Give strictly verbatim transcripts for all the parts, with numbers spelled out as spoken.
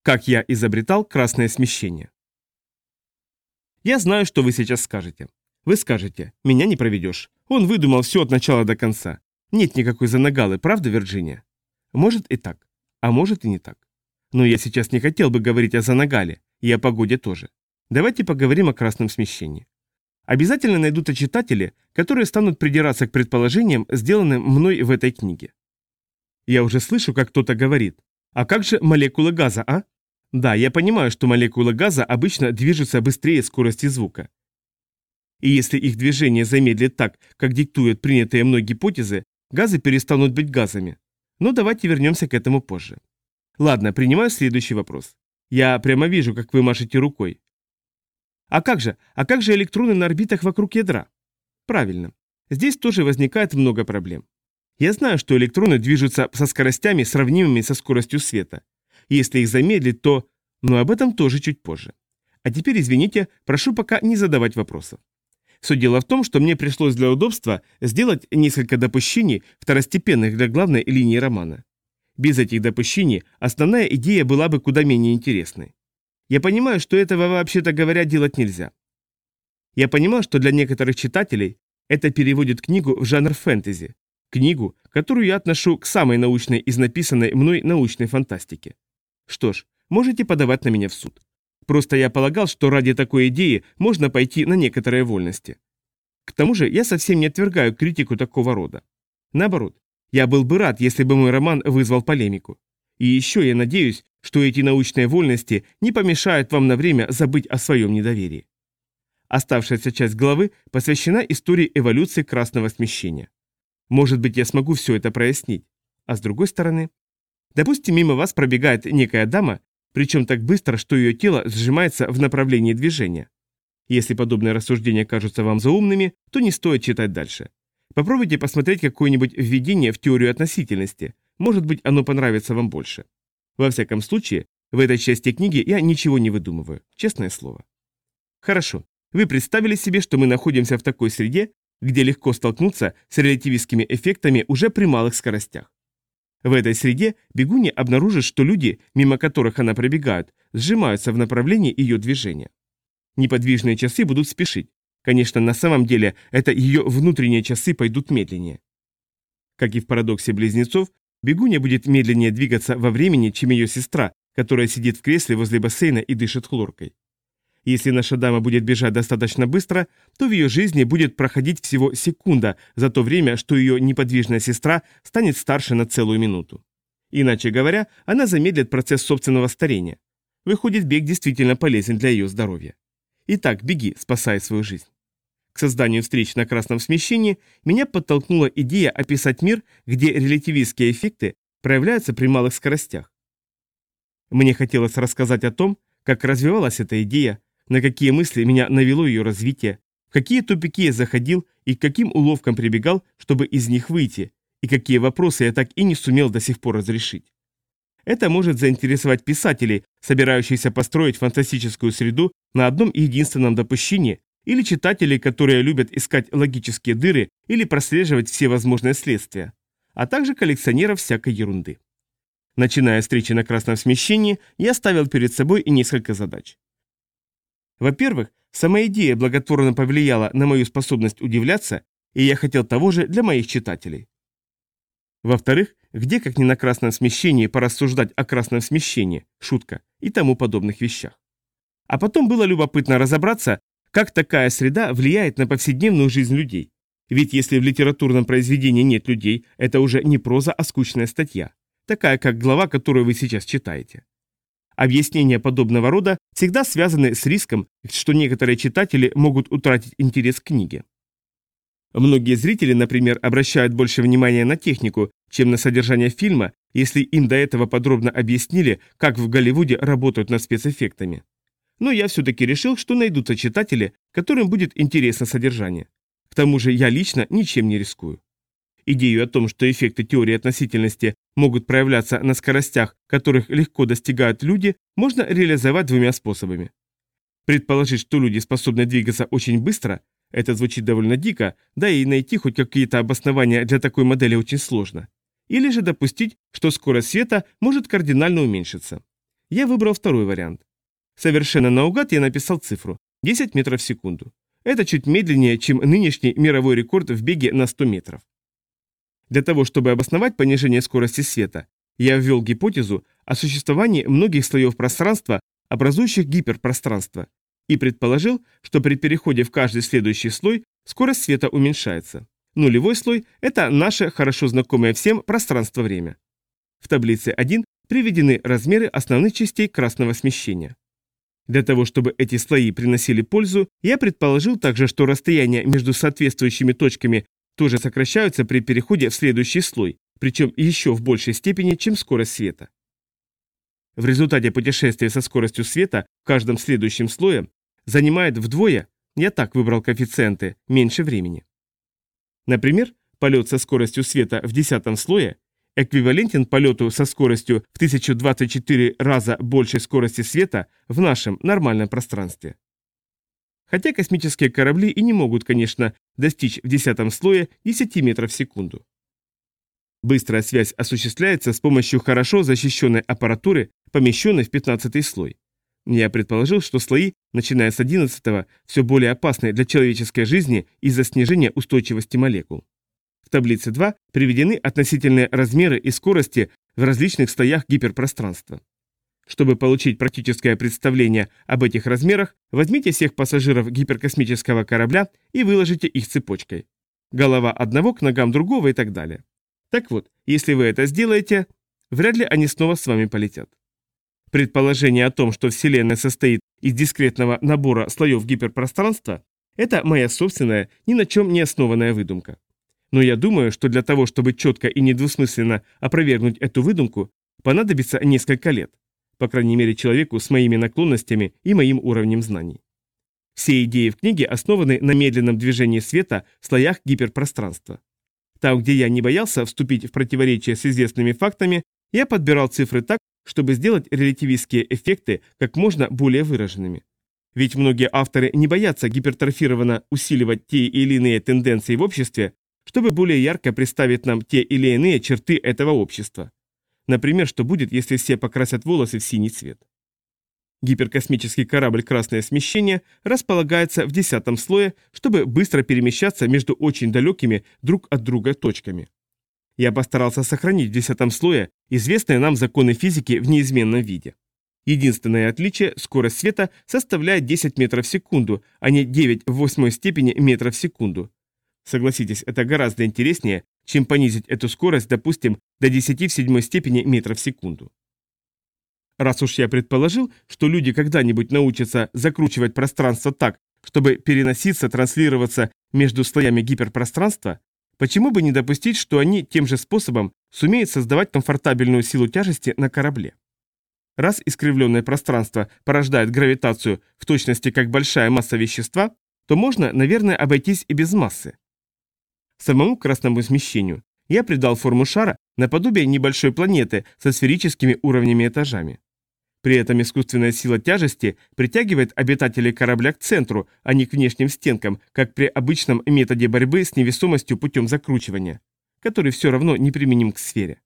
Как я изобретал красное смещение. Я знаю, что вы сейчас скажете. Вы скажете, меня не проведешь. Он выдумал все от начала до конца. Нет никакой занагалы, правда, Вирджиния? Может и так, а может и не так. Но я сейчас не хотел бы говорить о занагале, и о погоде тоже. Давайте поговорим о красном смещении. Обязательно найдутся читатели, которые станут придираться к предположениям, сделанным мной в этой книге. Я уже слышу, как кто-то говорит, а как же молекулы газа, а? Да, я понимаю, что молекулы газа обычно движутся быстрее скорости звука. И если их движение замедлит так, как диктуют принятые мной гипотезы, газы перестанут быть газами. Но давайте вернемся к этому позже. Ладно, принимаю следующий вопрос. Я прямо вижу, как вы машете рукой. А как же, а как же электроны на орбитах вокруг ядра? Правильно. Здесь тоже возникает много проблем. Я знаю, что электроны движутся со скоростями, сравнимыми со скоростью света. Если их замедлить, то... Но об этом тоже чуть позже. А теперь, извините, прошу пока не задавать вопросов. Суть дела в том, что мне пришлось для удобства сделать несколько допущений, второстепенных для главной линии романа. Без этих допущений основная идея была бы куда менее интересной. Я понимаю, что этого, вообще-то говоря, делать нельзя. Я понимаю, что для некоторых читателей это переводит книгу в жанр фэнтези, книгу, которую я отношу к самой научной из написанной мной научной фантастики. Что ж, можете подавать на меня в суд. Просто я полагал, что ради такой идеи можно пойти на некоторые вольности. К тому же я совсем не отвергаю критику такого рода. Наоборот, я был бы рад, если бы мой роман вызвал полемику. И еще я надеюсь, что эти научные вольности не помешают вам на время забыть о своем недоверии. Оставшаяся часть главы посвящена истории эволюции красного смещения. Может быть, я смогу все это прояснить. А с другой стороны, допустим, мимо вас пробегает некая дама, причем так быстро, что ее тело сжимается в направлении движения. Если подобные рассуждения кажутся вам заумными, то не стоит читать дальше. Попробуйте посмотреть какое-нибудь введение в теорию относительности, может быть, оно понравится вам больше. Во всяком случае, в этой части книги я ничего не выдумываю, честное слово. Хорошо, вы представили себе, что мы находимся в такой среде, где легко столкнуться с релятивистскими эффектами уже при малых скоростях. В этой среде бегунья обнаружит, что люди, мимо которых она пробегает, сжимаются в направлении ее движения. Неподвижные часы будут спешить. Конечно, на самом деле это ее внутренние часы пойдут медленнее. Как и в парадоксе близнецов, бегунья будет медленнее двигаться во времени, чем ее сестра, которая сидит в кресле возле бассейна и дышит хлоркой. Если наша дама будет бежать достаточно быстро, то в ее жизни будет проходить всего секунда за то время, что ее неподвижная сестра станет старше на целую минуту. Иначе говоря, она замедлит процесс собственного старения. Выходит, бег действительно полезен для ее здоровья. Итак, беги, спасай свою жизнь. К созданию встреч на красном смещении меня подтолкнула идея описать мир, где релятивистские эффекты проявляются при малых скоростях. Мне хотелось рассказать о том, как развивалась эта идея, на какие мысли меня навело ее развитие, в какие тупики я заходил и к каким уловкам прибегал, чтобы из них выйти, и какие вопросы я так и не сумел до сих пор разрешить. Это может заинтересовать писателей, собирающихся построить фантастическую среду на одном единственном допущении, или читателей, которые любят искать логические дыры или прослеживать все возможные следствия, а также коллекционеров всякой ерунды. Начиная встречи на красном смещении, я ставил перед собой и несколько задач. Во-первых, сама идея благотворно повлияла на мою способность удивляться, и я хотел того же для моих читателей. Во-вторых, где как ни на красном смещении порассуждать о красном смещении, шутка и тому подобных вещах. А потом было любопытно разобраться, как такая среда влияет на повседневную жизнь людей. Ведь если в литературном произведении нет людей, это уже не проза, а скучная статья, такая как глава, которую вы сейчас читаете. Объяснения подобного рода всегда связаны с риском, что некоторые читатели могут утратить интерес к книге. Многие зрители, например, обращают больше внимания на технику, чем на содержание фильма, если им до этого подробно объяснили, как в Голливуде работают над спецэффектами. Но я все-таки решил, что найдутся читатели, которым будет интересно содержание. К тому же я лично ничем не рискую. Идею о том, что эффекты теории относительности могут проявляться на скоростях, которых легко достигают люди, можно реализовать двумя способами. Предположить, что люди способны двигаться очень быстро, это звучит довольно дико, да и найти хоть какие-то обоснования для такой модели очень сложно. Или же допустить, что скорость света может кардинально уменьшиться. Я выбрал второй вариант. Совершенно наугад я написал цифру – десять метров в секунду. Это чуть медленнее, чем нынешний мировой рекорд в беге на сто метров. Для того, чтобы обосновать понижение скорости света, я ввел гипотезу о существовании многих слоев пространства, образующих гиперпространство, и предположил, что при переходе в каждый следующий слой скорость света уменьшается. Нулевой слой – это наше хорошо знакомое всем пространство-время. В таблице один приведены размеры основных частей красного смещения. Для того, чтобы эти слои приносили пользу, я предположил также, что расстояния между соответствующими точками тоже сокращаются при переходе в следующий слой, причем еще в большей степени, чем скорость света. В результате путешествия со скоростью света в каждом следующем слое занимает вдвое, я так выбрал коэффициенты, меньше времени. Например, полет со скоростью света в десятом слое эквивалентен полету со скоростью в тысячу двадцать четыре раза большей скорости света в нашем нормальном пространстве. Хотя космические корабли и не могут, конечно, достичь в десятом слое десяти метров в секунду. Быстрая связь осуществляется с помощью хорошо защищенной аппаратуры, помещенной в пятнадцатый слой. Я предположил, что слои, начиная с одиннадцатого, все более опасны для человеческой жизни из-за снижения устойчивости молекул. В таблице два приведены относительные размеры и скорости в различных слоях гиперпространства. Чтобы получить практическое представление об этих размерах, возьмите всех пассажиров гиперкосмического корабля и выложите их цепочкой. Голова одного к ногам другого и так далее. Так вот, если вы это сделаете, вряд ли они снова с вами полетят. Предположение о том, что Вселенная состоит из дискретного набора слоев гиперпространства, это моя собственная, ни на чем не основанная выдумка. Но я думаю, что для того, чтобы четко и недвусмысленно опровергнуть эту выдумку, понадобится несколько лет. По крайней мере, человеку с моими наклонностями и моим уровнем знаний. Все идеи в книге основаны на медленном движении света в слоях гиперпространства. Там, где я не боялся вступить в противоречие с известными фактами, я подбирал цифры так, чтобы сделать релятивистские эффекты как можно более выраженными. Ведь многие авторы не боятся гипертрофированно усиливать те или иные тенденции в обществе, чтобы более ярко представить нам те или иные черты этого общества. Например, что будет, если все покрасят волосы в синий цвет. Гиперкосмический корабль «Красное смещение» располагается в десятом слое, чтобы быстро перемещаться между очень далекими друг от друга точками. Я постарался сохранить в десятом слое известные нам законы физики в неизменном виде. Единственное отличие – скорость света составляет десять метров в секунду, а не девять в восьмой степени метров в секунду. Согласитесь, это гораздо интереснее, чем понизить эту скорость, допустим, до десяти в седьмой степени метров в секунду. Раз уж я предположил, что люди когда-нибудь научатся закручивать пространство так, чтобы переноситься, транслироваться между слоями гиперпространства, почему бы не допустить, что они тем же способом сумеют создавать комфортабельную силу тяжести на корабле? Раз искривленное пространство порождает гравитацию в точности как большая масса вещества, то можно, наверное, обойтись и без массы. Самому красному смещению я придал форму шара наподобие небольшой планеты со сферическими уровнями этажами. При этом искусственная сила тяжести притягивает обитателей корабля к центру, а не к внешним стенкам, как при обычном методе борьбы с невесомостью путем закручивания, который все равно не применим к сфере.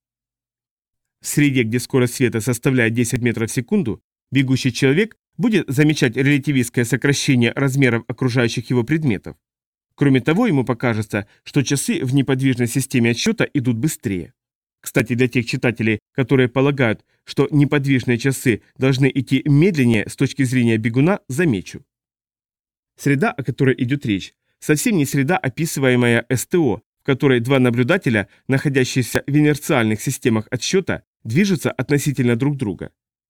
В среде, где скорость света составляет десять метров в секунду, бегущий человек будет замечать релятивистское сокращение размеров окружающих его предметов. Кроме того, ему покажется, что часы в неподвижной системе отсчета идут быстрее. Кстати, для тех читателей, которые полагают, что неподвижные часы должны идти медленнее с точки зрения бегуна, замечу. Среда, о которой идет речь, совсем не среда, описываемая СТО, в которой два наблюдателя, находящиеся в инерциальных системах отсчета, движутся относительно друг друга.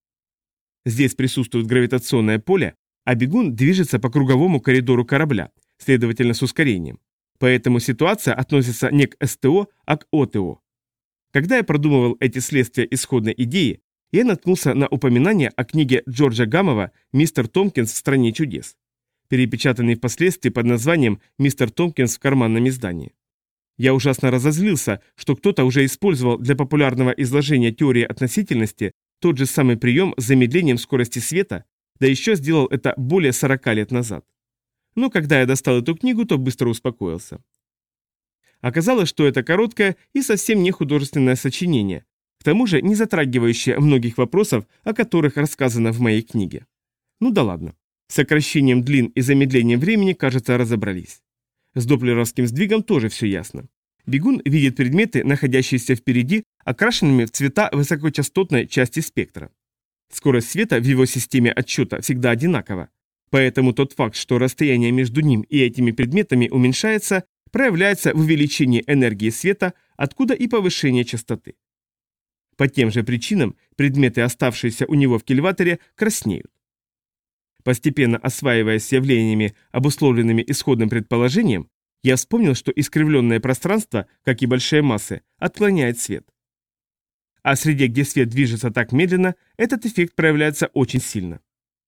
Здесь присутствует гравитационное поле, а бегун движется по круговому коридору корабля, следовательно с ускорением. Поэтому ситуация относится не к СТО, а к ОТО. Когда я продумывал эти следствия исходной идеи, я наткнулся на упоминание о книге Джорджа Гамова «Мистер Томпкинс в стране чудес», перепечатанный впоследствии под названием «Мистер Томпкинс в карманном издании». Я ужасно разозлился, что кто-то уже использовал для популярного изложения теории относительности тот же самый прием с замедлением скорости света, да еще сделал это более сорока лет назад. Но когда я достал эту книгу, то быстро успокоился. Оказалось, что это короткое и совсем не художественное сочинение, в тому же не затрагивающая многих вопросов, о которых рассказано в моей книге. Ну да ладно. С сокращением длин и замедлением времени, кажется, разобрались. С доплеровским сдвигом тоже все ясно. Бегун видит предметы, находящиеся впереди, окрашенными в цвета высокочастотной части спектра. Скорость света в его системе отсчета всегда одинакова, поэтому тот факт, что расстояние между ним и этими предметами уменьшается, проявляется в увеличении энергии света, откуда и повышение частоты. По тем же причинам предметы, оставшиеся у него в кильваторе, краснеют. Постепенно осваиваясь с явлениями, обусловленными исходным предположением, я вспомнил, что искривленное пространство, как и большие массы, отклоняет свет. А в среде, где свет движется так медленно, этот эффект проявляется очень сильно.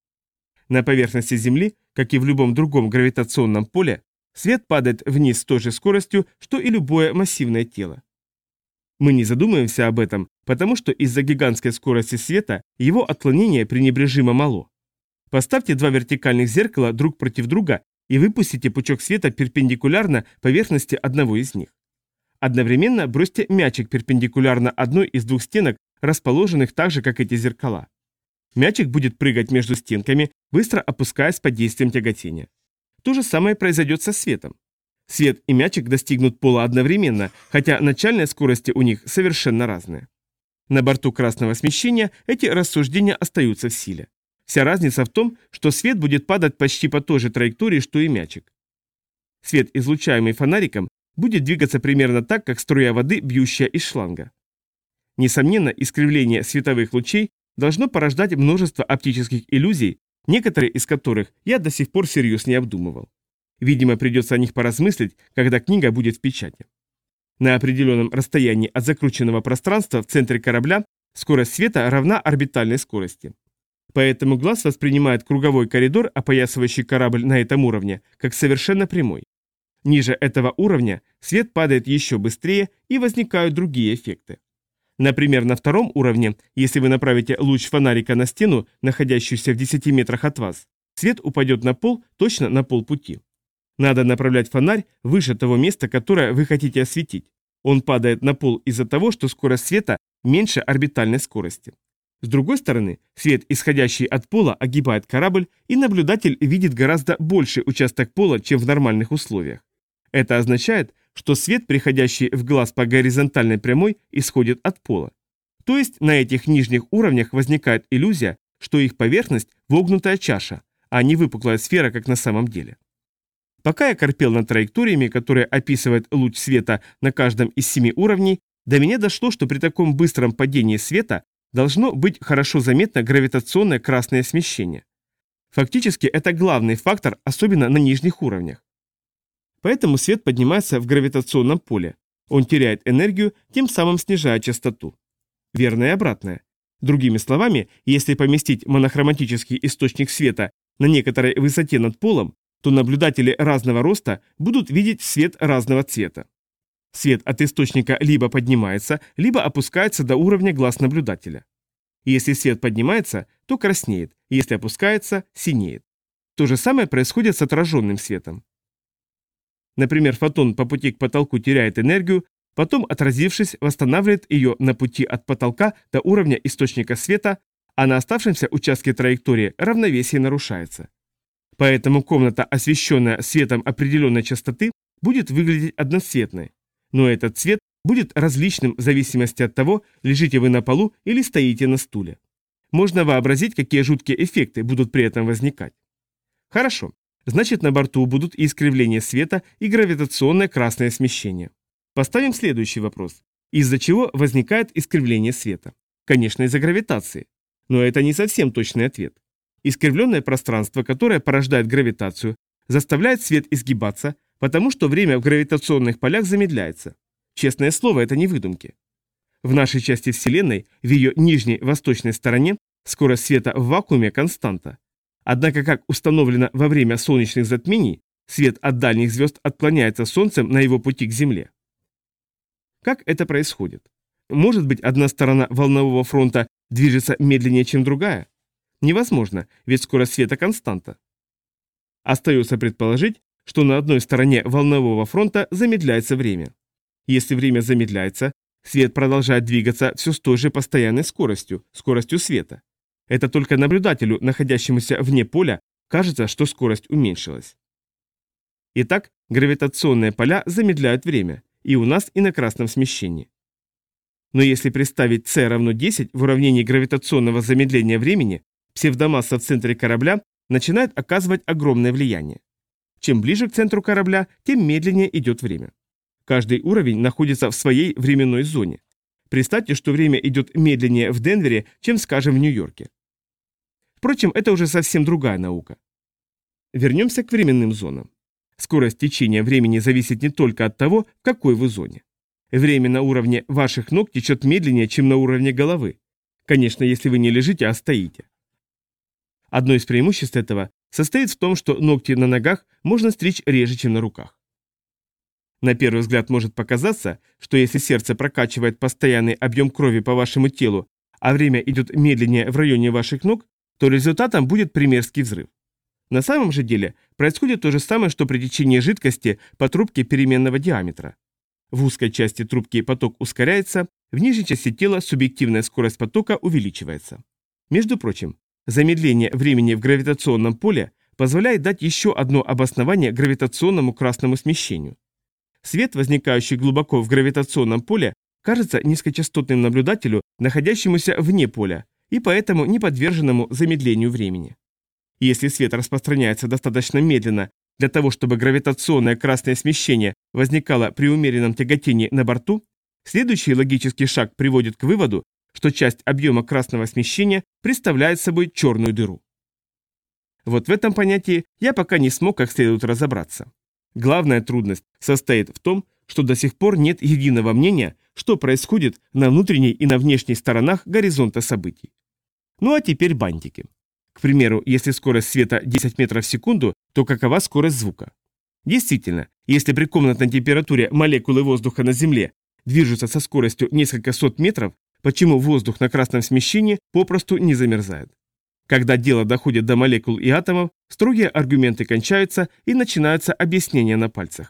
На поверхности Земли, как и в любом другом гравитационном поле, свет падает вниз с той же скоростью, что и любое массивное тело. Мы не задумываемся об этом, потому что из-за гигантской скорости света его отклонение пренебрежимо мало. Поставьте два вертикальных зеркала друг против друга и выпустите пучок света перпендикулярно поверхности одного из них. Одновременно бросьте мячик перпендикулярно одной из двух стенок, расположенных так же, как эти зеркала. Мячик будет прыгать между стенками, быстро опускаясь под действием тяготения. То же самое произойдет со светом. Свет и мячик достигнут пола одновременно, хотя начальные скорости у них совершенно разные. На борту красного смещения эти рассуждения остаются в силе. Вся разница в том, что свет будет падать почти по той же траектории, что и мячик. Свет, излучаемый фонариком, будет двигаться примерно так, как струя воды, бьющая из шланга. Несомненно, искривление световых лучей должно порождать множество оптических иллюзий, некоторые из которых я до сих пор всерьез не обдумывал. Видимо, придется о них поразмыслить, когда книга будет в печати. На определенном расстоянии от закрученного пространства в центре корабля скорость света равна орбитальной скорости. Поэтому глаз воспринимает круговой коридор, опоясывающий корабль на этом уровне, как совершенно прямой. Ниже этого уровня свет падает еще быстрее и возникают другие эффекты. Например, на втором уровне, если вы направите луч фонарика на стену, находящуюся в десяти метрах от вас, свет упадет на пол точно на полпути. Надо направлять фонарь выше того места, которое вы хотите осветить. Он падает на пол из-за того, что скорость света меньше орбитальной скорости. С другой стороны, свет, исходящий от пола, огибает корабль, и наблюдатель видит гораздо больший участок пола, чем в нормальных условиях. Это означает, что свет, приходящий в глаз по горизонтальной прямой, исходит от пола. То есть на этих нижних уровнях возникает иллюзия, что их поверхность – вогнутая чаша, а не выпуклая сфера, как на самом деле. Пока я корпел над траекториями, которые описывает луч света на каждом из семи уровней, до меня дошло, что при таком быстром падении света должно быть хорошо заметно гравитационное красное смещение. Фактически это главный фактор, особенно на нижних уровнях. Поэтому свет поднимается в гравитационном поле. Он теряет энергию, тем самым снижая частоту. Верно и обратное. Другими словами, если поместить монохроматический источник света на некоторой высоте над полом, то наблюдатели разного роста будут видеть свет разного цвета. Свет от источника либо поднимается, либо опускается до уровня глаз наблюдателя. Если свет поднимается, то краснеет, если опускается – синеет. То же самое происходит с отраженным светом. Например, фотон по пути к потолку теряет энергию, потом, отразившись, восстанавливает ее на пути от потолка до уровня источника света, а на оставшемся участке траектории равновесие нарушается. Поэтому комната, освещенная светом определенной частоты, будет выглядеть одноцветной. Но этот цвет будет различным в зависимости от того, лежите вы на полу или стоите на стуле. Можно вообразить, какие жуткие эффекты будут при этом возникать. Хорошо, значит на борту будут и искривление света, и гравитационное красное смещение. Поставим следующий вопрос. Из-за чего возникает искривление света? Конечно, из-за гравитации. Но это не совсем точный ответ. Искривленное пространство, которое порождает гравитацию, заставляет свет изгибаться, потому что время в гравитационных полях замедляется. Честное слово, это не выдумки. В нашей части Вселенной, в ее нижней восточной стороне, скорость света в вакууме константа. Однако, как установлено во время солнечных затмений, свет от дальних звезд отклоняется Солнцем на его пути к Земле. Как это происходит? Может быть, одна сторона волнового фронта движется медленнее, чем другая? Невозможно, ведь скорость света константа. Остается предположить, что на одной стороне волнового фронта замедляется время. Если время замедляется, Свет продолжает двигаться все с той же постоянной скоростью, скоростью света. Это только наблюдателю, находящемуся вне поля, кажется, что скорость уменьшилась. Итак, гравитационные поля замедляют время, и у нас, и на красном смещении. Но если представить c равно десять в уравнении гравитационного замедления времени, псевдомасса в центре корабля начинает оказывать огромное влияние. Чем ближе к центру корабля, тем медленнее идет время. Каждый уровень находится в своей временной зоне. Представьте, что время идет медленнее в Денвере, чем, скажем, в Нью-Йорке. Впрочем, это уже совсем другая наука. Вернемся к временным зонам. Скорость течения времени зависит не только от того, в какой вы зоне. Время на уровне ваших ног течет медленнее, чем на уровне головы. Конечно, если вы не лежите, а стоите. Одно из преимуществ этого состоит в том, что ногти на ногах можно стричь реже, чем на руках. На первый взгляд может показаться, что если сердце прокачивает постоянный объем крови по вашему телу, а время идет медленнее в районе ваших ног, то результатом будет примерский взрыв. На самом же деле происходит то же самое, что при течении жидкости по трубке переменного диаметра. В узкой части трубки поток ускоряется, в нижней части тела субъективная скорость потока увеличивается. Между прочим, замедление времени в гравитационном поле позволяет дать еще одно обоснование гравитационному красному смещению. Свет, возникающий глубоко в гравитационном поле, кажется низкочастотным наблюдателю, находящемуся вне поля, и поэтому не подверженному замедлению времени. Если свет распространяется достаточно медленно для того, чтобы гравитационное красное смещение возникало при умеренном тяготении на борту, следующий логический шаг приводит к выводу, что часть объема красного смещения представляет собой черную дыру. Вот в этом понятии я пока не смог как следует разобраться. Главная трудность состоит в том, что до сих пор нет единого мнения, что происходит на внутренней и на внешней сторонах горизонта событий. Ну а теперь бантики. К примеру, если скорость света десять метров в секунду, то какова скорость звука? Действительно, если при комнатной температуре молекулы воздуха на Земле движутся со скоростью несколько сот метров, почему воздух на красном смещении попросту не замерзает? Когда дело доходит до молекул и атомов, строгие аргументы кончаются и начинаются объяснения на пальцах.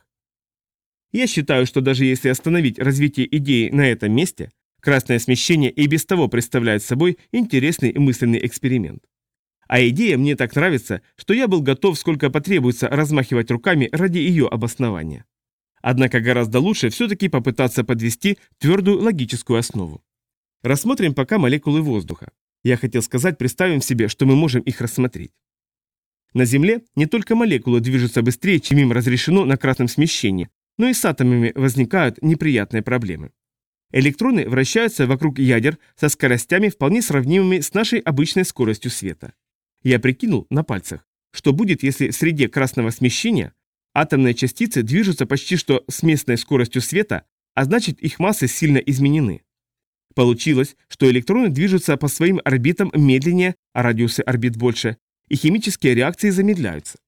Я считаю, что даже если остановить развитие идеи на этом месте, красное смещение и без того представляет собой интересный мысленный эксперимент. А идея мне так нравится, что я был готов, сколько потребуется, размахивать руками ради ее обоснования. Однако гораздо лучше все-таки попытаться подвести твердую логическую основу. Рассмотрим пока молекулы воздуха. Я хотел сказать, представим себе, что мы можем их рассмотреть. На Земле не только молекулы движутся быстрее, чем им разрешено на красном смещении, но и с атомами возникают неприятные проблемы. Электроны вращаются вокруг ядер со скоростями, вполне сравнимыми с нашей обычной скоростью света. Я прикинул на пальцах, что будет, если в среде красного смещения атомные частицы движутся почти что с местной скоростью света, а значит их массы сильно изменены. Получилось, что электроны движутся по своим орбитам медленнее, а радиусы орбит больше, и химические реакции замедляются.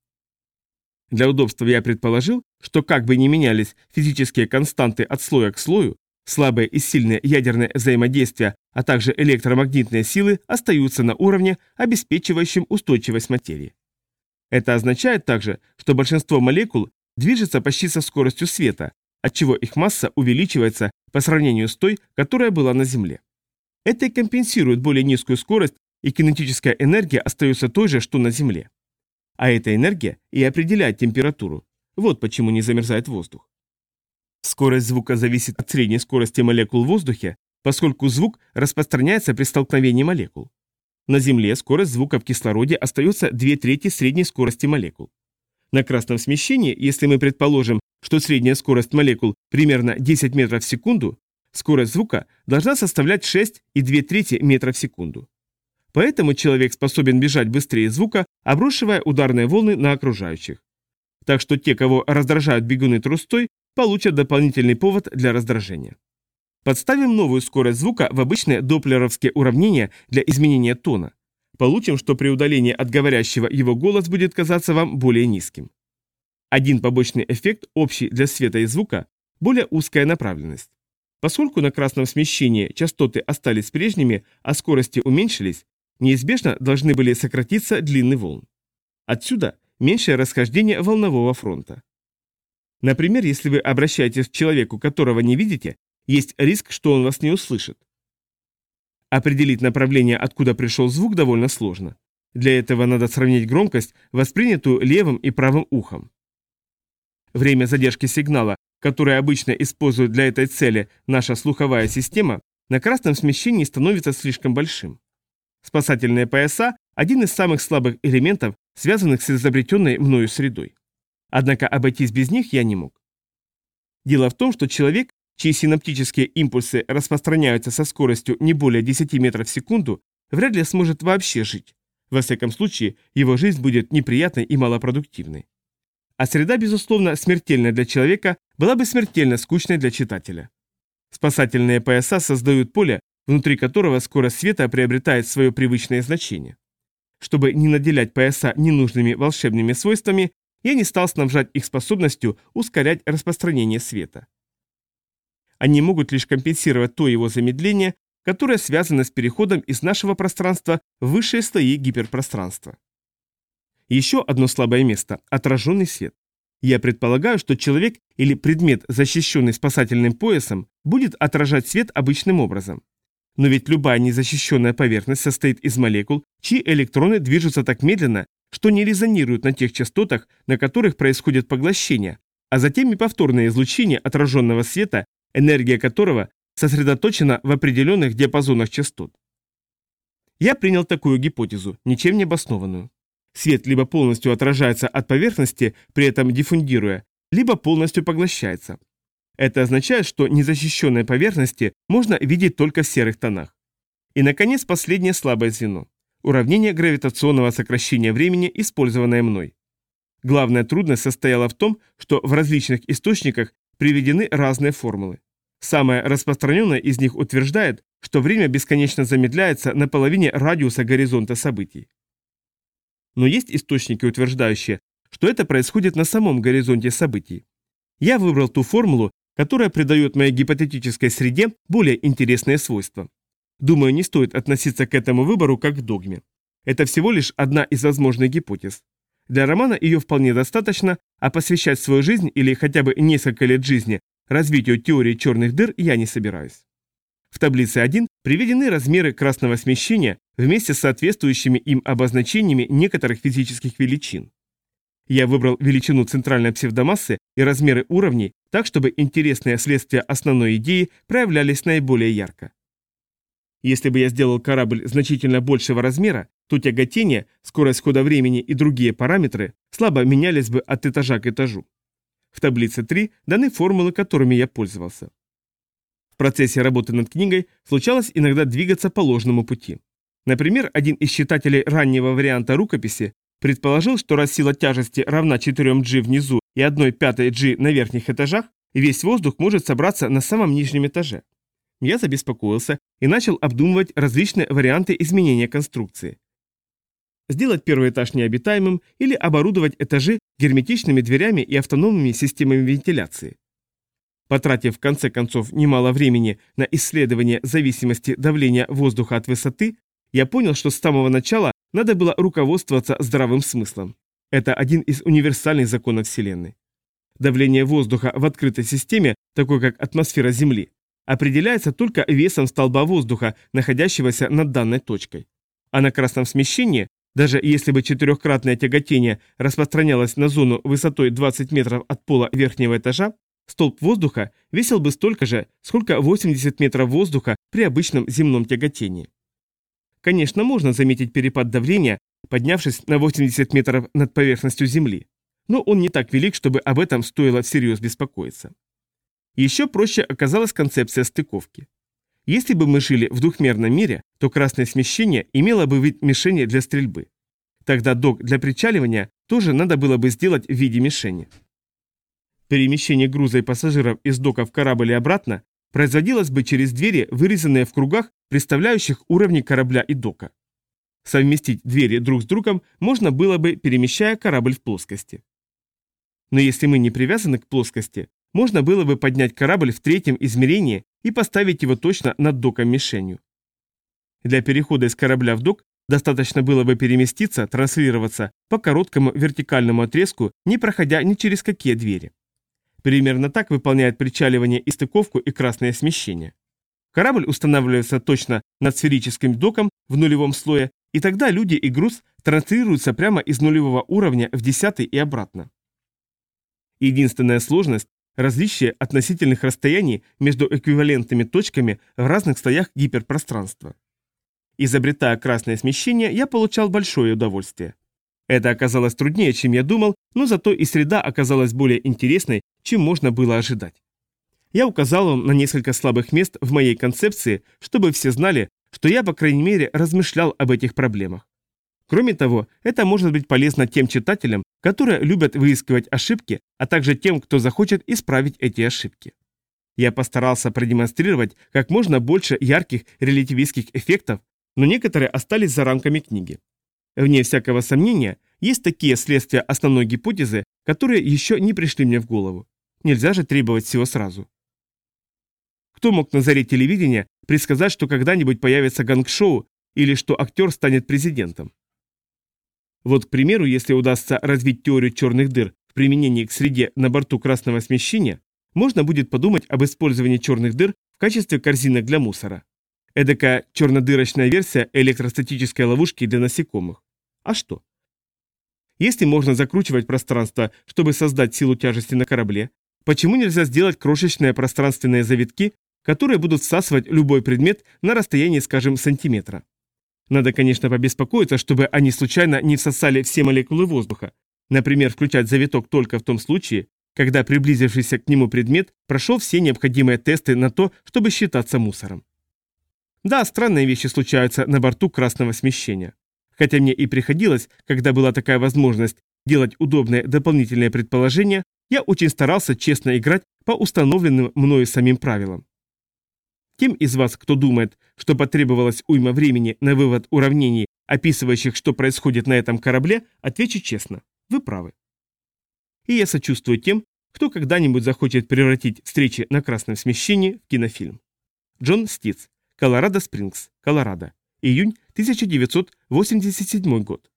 Для удобства я предположил, что как бы ни менялись физические константы от слоя к слою, слабые и сильные ядерные взаимодействия, а также электромагнитные силы остаются на уровне, обеспечивающем устойчивость материи. Это означает также, что большинство молекул движется почти со скоростью света, отчего их масса увеличивается по сравнению с той, которая была на Земле. Это и компенсирует более низкую скорость, и кинетическая энергия остается той же, что на Земле. А эта энергия и определяет температуру. Вот почему не замерзает воздух. Скорость звука зависит от средней скорости молекул в воздухе, поскольку звук распространяется при столкновении молекул. На Земле скорость звука в кислороде остается две трети средней скорости молекул. На красном смещении, если мы предположим, что средняя скорость молекул примерно десять метров в секунду, скорость звука должна составлять шесть и две трети метра в секунду. Поэтому человек способен бежать быстрее звука, обрушивая ударные волны на окружающих. Так что те, кого раздражают бегуны трустой, получат дополнительный повод для раздражения. Подставим новую скорость звука в обычные доплеровские уравнения для изменения тона. Получим, что при удалении от говорящего его голос будет казаться вам более низким. Один побочный эффект, общий для света и звука, более узкая направленность. Поскольку на красном смещении частоты остались прежними, а скорости уменьшились, неизбежно должны были сократиться длины волн. Отсюда меньшее расхождение волнового фронта. Например, если вы обращаетесь к человеку, которого не видите, Есть риск, что он вас не услышит. Определить направление, откуда пришел звук, довольно сложно. Для этого надо сравнить громкость, воспринятую левым и правым ухом. Время задержки сигнала, которое обычно использует для этой цели наша слуховая система, на красном смещении становится слишком большим. Спасательные пояса – один из самых слабых элементов, связанных с изобретенной мною средой. Однако обойтись без них я не мог. Дело в том, что человек, чьи синаптические импульсы распространяются со скоростью не более десяти метров в секунду, вряд ли сможет вообще жить. Во всяком случае, его жизнь будет неприятной и малопродуктивной. А среда, безусловно, смертельная для человека, была бы смертельно скучной для читателя. Спасательные пояса создают поле, внутри которого скорость света приобретает свое привычное значение. Чтобы не наделять пояса ненужными волшебными свойствами, я не стал снабжать их способностью ускорять распространение света. Они могут лишь компенсировать то его замедление, которое связано с переходом из нашего пространства в высшие слои гиперпространства. Еще одно слабое место – отраженный свет. Я предполагаю, что человек или предмет, защищенный спасательным поясом, будет отражать свет обычным образом. Но ведь любая незащищенная поверхность состоит из молекул, чьи электроны движутся так медленно, что не резонируют на тех частотах, на которых происходит поглощение, а затем и повторное излучение отраженного света, энергия которого сосредоточена в определенных диапазонах частот. Я принял такую гипотезу, ничем не обоснованную. Свет либо полностью отражается от поверхности, при этом диффундируя, либо полностью поглощается. Это означает, что незащищенные поверхности можно видеть только в серых тонах. И, наконец, последнее слабое звено – уравнение гравитационного сокращения времени, использованное мной. Главная трудность состояла в том, что в различных источниках приведены разные формулы. Самая распространенная из них утверждает, что время бесконечно замедляется на половине радиуса горизонта событий. Но есть источники, утверждающие, что это происходит на самом горизонте событий. Я выбрал ту формулу, которая придает моей гипотетической среде более интересные свойства. Думаю, не стоит относиться к этому выбору как к догме. Это всего лишь одна из возможных гипотез. Для романа ее вполне достаточно, а посвящать свою жизнь или хотя бы несколько лет жизни развитию теории черных дыр я не собираюсь. В таблице один приведены размеры красного смещения вместе с соответствующими им обозначениями некоторых физических величин. Я выбрал величину центральной псевдомассы и размеры уровней так, чтобы интересные следствия основной идеи проявлялись наиболее ярко. Если бы я сделал корабль значительно большего размера, то тяготение, скорость хода времени и другие параметры слабо менялись бы от этажа к этажу. В таблице три даны формулы, которыми я пользовался. В процессе работы над книгой случалось иногда двигаться по ложному пути. Например, один из читателей раннего варианта рукописи предположил, что раз сила тяжести равна четырем джи внизу и одной пятой джи на верхних этажах, весь воздух может собраться на самом нижнем этаже. Я забеспокоился и начал обдумывать различные варианты изменения конструкции. Сделать первый этаж необитаемым или оборудовать этажи герметичными дверями и автономными системами вентиляции. Потратив в конце концов немало времени на исследование зависимости давления воздуха от высоты, я понял, что с самого начала надо было руководствоваться здравым смыслом. Это один из универсальных законов Вселенной. Давление воздуха в открытой системе, такой как атмосфера Земли, определяется только весом столба воздуха, находящегося над данной точкой. А на красном смещении, даже если бы четырехкратное тяготение распространялось на зону высотой двадцать метров от пола верхнего этажа, столб воздуха весил бы столько же, сколько восемьдесят метров воздуха при обычном земном тяготении. Конечно, можно заметить перепад давления, поднявшись на восемьдесят метров над поверхностью Земли, но он не так велик, чтобы об этом стоило всерьез беспокоиться. Еще проще оказалась концепция стыковки. Если бы мы жили в двухмерном мире, то красное смещение имело бы вид мишени для стрельбы. Тогда док для причаливания тоже надо было бы сделать в виде мишени. Перемещение груза и пассажиров из дока в корабль и обратно производилось бы через двери, вырезанные в кругах, представляющих уровни корабля и дока. Совместить двери друг с другом можно было бы, перемещая корабль в плоскости. Но если мы не привязаны к плоскости, можно было бы поднять корабль в третьем измерении и поставить его точно над доком-мишенью. Для перехода из корабля в док достаточно было бы переместиться, транслироваться по короткому вертикальному отрезку, не проходя ни через какие двери. Примерно так выполняет причаливание и стыковку и красное смещение. Корабль устанавливается точно над сферическим доком в нулевом слое, и тогда люди и груз транслируются прямо из нулевого уровня в десятый и обратно. Единственная сложность – различие относительных расстояний между эквивалентными точками в разных слоях гиперпространства. Изобретая красное смещение, я получал большое удовольствие. Это оказалось труднее, чем я думал, но зато и среда оказалась более интересной, чем можно было ожидать. Я указал вам на несколько слабых мест в моей концепции, чтобы все знали, что я, по крайней мере, размышлял об этих проблемах. Кроме того, это может быть полезно тем читателям, которые любят выискивать ошибки, а также тем, кто захочет исправить эти ошибки. Я постарался продемонстрировать как можно больше ярких релятивистских эффектов, но некоторые остались за рамками книги. Вне всякого сомнения, есть такие следствия основной гипотезы, которые еще не пришли мне в голову. Нельзя же требовать всего сразу. Кто мог на заре телевидения предсказать, что когда-нибудь появится ганг-шоу или что актер станет президентом? Вот, к примеру, если удастся развить теорию черных дыр в применении к среде на борту красного смещения, можно будет подумать об использовании черных дыр в качестве корзинок для мусора. Эдакая чернодырочная версия электростатической ловушки для насекомых. А что? Если можно закручивать пространство, чтобы создать силу тяжести на корабле, почему нельзя сделать крошечные пространственные завитки, которые будут всасывать любой предмет на расстоянии, скажем, сантиметра? Надо, конечно, побеспокоиться, чтобы они случайно не всосали все молекулы воздуха. Например, включать завиток только в том случае, когда приблизившийся к нему предмет прошел все необходимые тесты на то, чтобы считаться мусором. Да, странные вещи случаются на борту красного смещения. Хотя мне и приходилось, когда была такая возможность, делать удобные дополнительные предположения, я очень старался честно играть по установленным мною самим правилам. Тем из вас, кто думает, что потребовалось уйма времени на вывод уравнений, описывающих, что происходит на этом корабле, отвечу честно. Вы правы. И я сочувствую тем, кто когда-нибудь захочет превратить встречи на красном смещении в кинофильм. Джон Ститц. Колорадо Спрингс, Колорадо. Июнь тысяча девятьсот восемьдесят седьмой год.